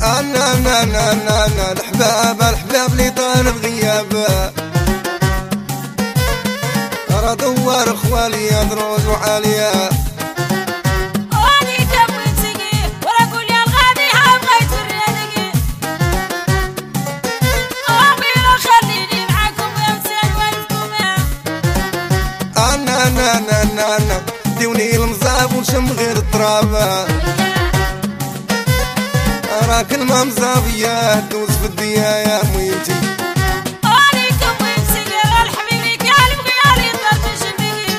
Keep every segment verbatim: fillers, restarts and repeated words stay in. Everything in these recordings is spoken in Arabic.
انا انا انا انا انا الحباب الحباب اللي طالب غيابه ترى دوار خوالي دروز وعاليه انا انا انا انا ديوني المزاب ونشم غير التراب راك الماء مزابيه دوز في الديا يا ميتي عليكم ويمسك الحبيب قلب غيالي طرف شبيه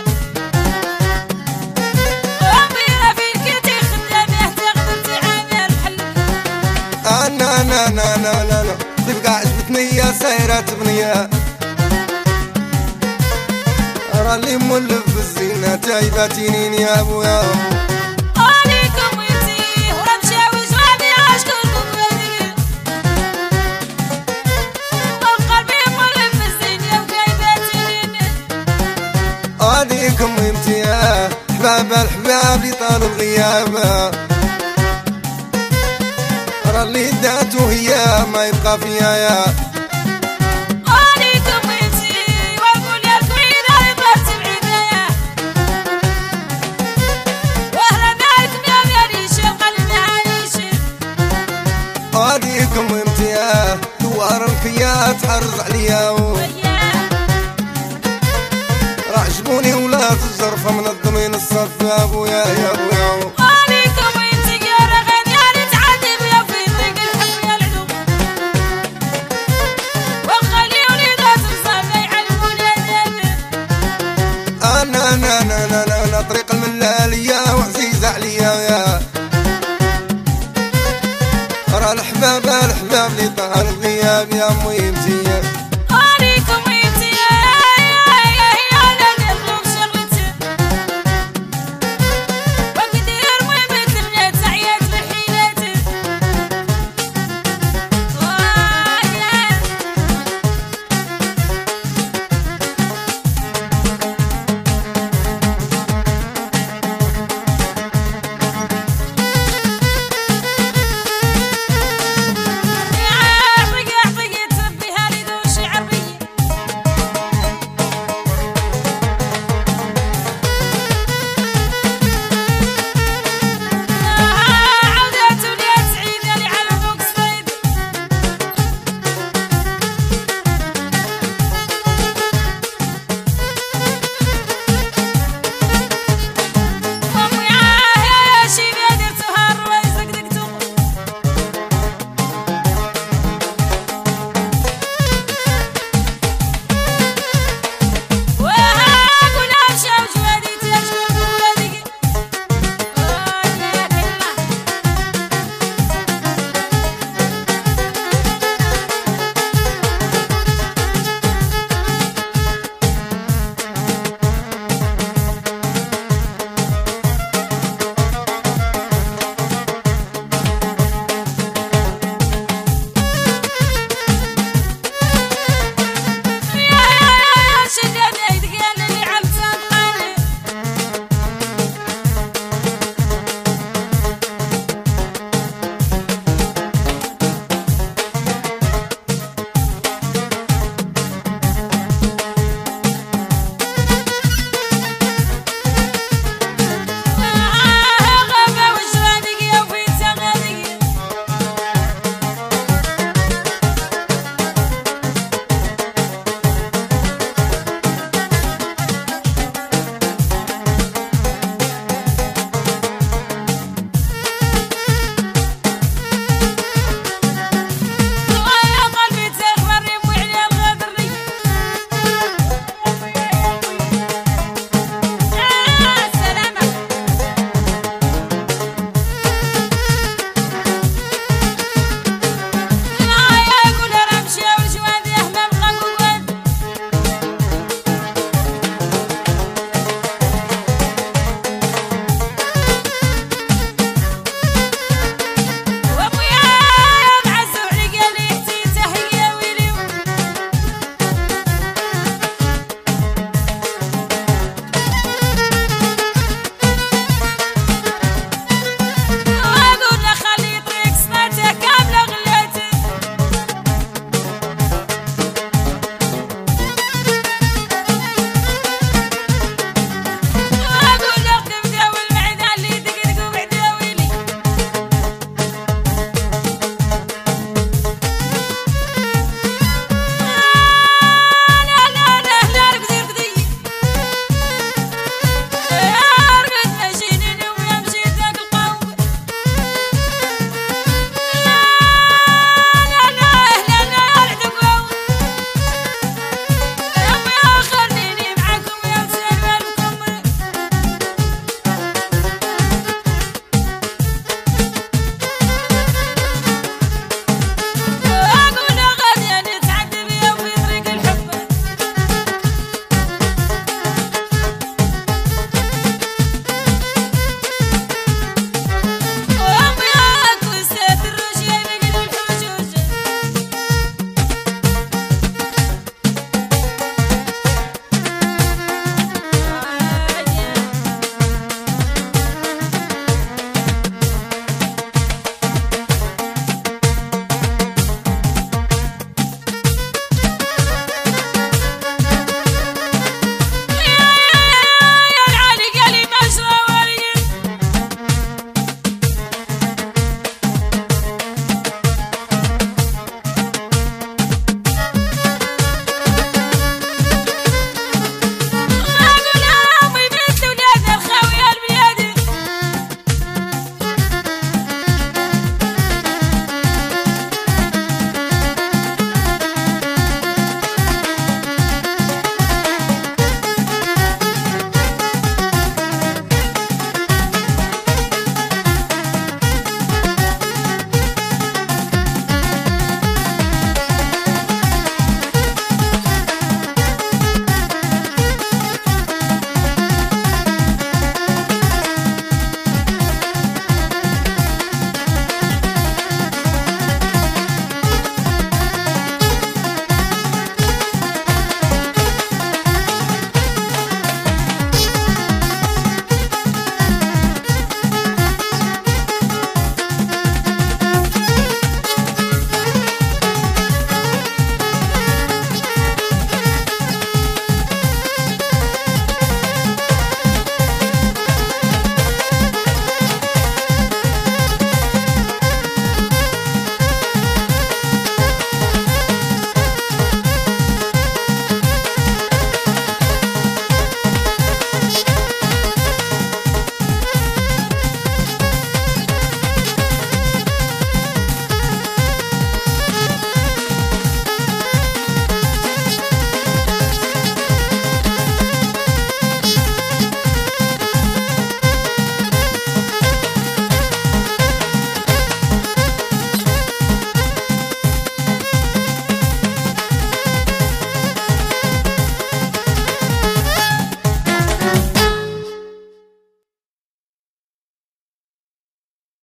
واميره في الكتي خدامه تقدر تعامل الحل انا انا انا انا انا تبقى عجبتني يا سايره تبنيه راني مولف بالزينه تايباتينين يا ابويا عليكم ويمسي ورمشاوي زوابي اشكركم بهديه وقلبي مولف بالزينه وكايباتينين عليكم ويمتي يا حباب الحباب اللي طالوا الغيابه راني دات وهي ما يبقى فيها يا عليكم وامتياه دوار الكيات تحرز عليا رعجبوني ولاد الجرفة منظمين الصف يا ابويا يا ابويا عليكم وامتي يا رغد يا نتعذب يا في طريق الحب يا العلوم وخليوني ذات الصف يعلموني الدم انا انا انا انا انا طريق الملالية وعزيزة عليا يا راه الحباب الحباب اللي طال الغياب يا امي مزيان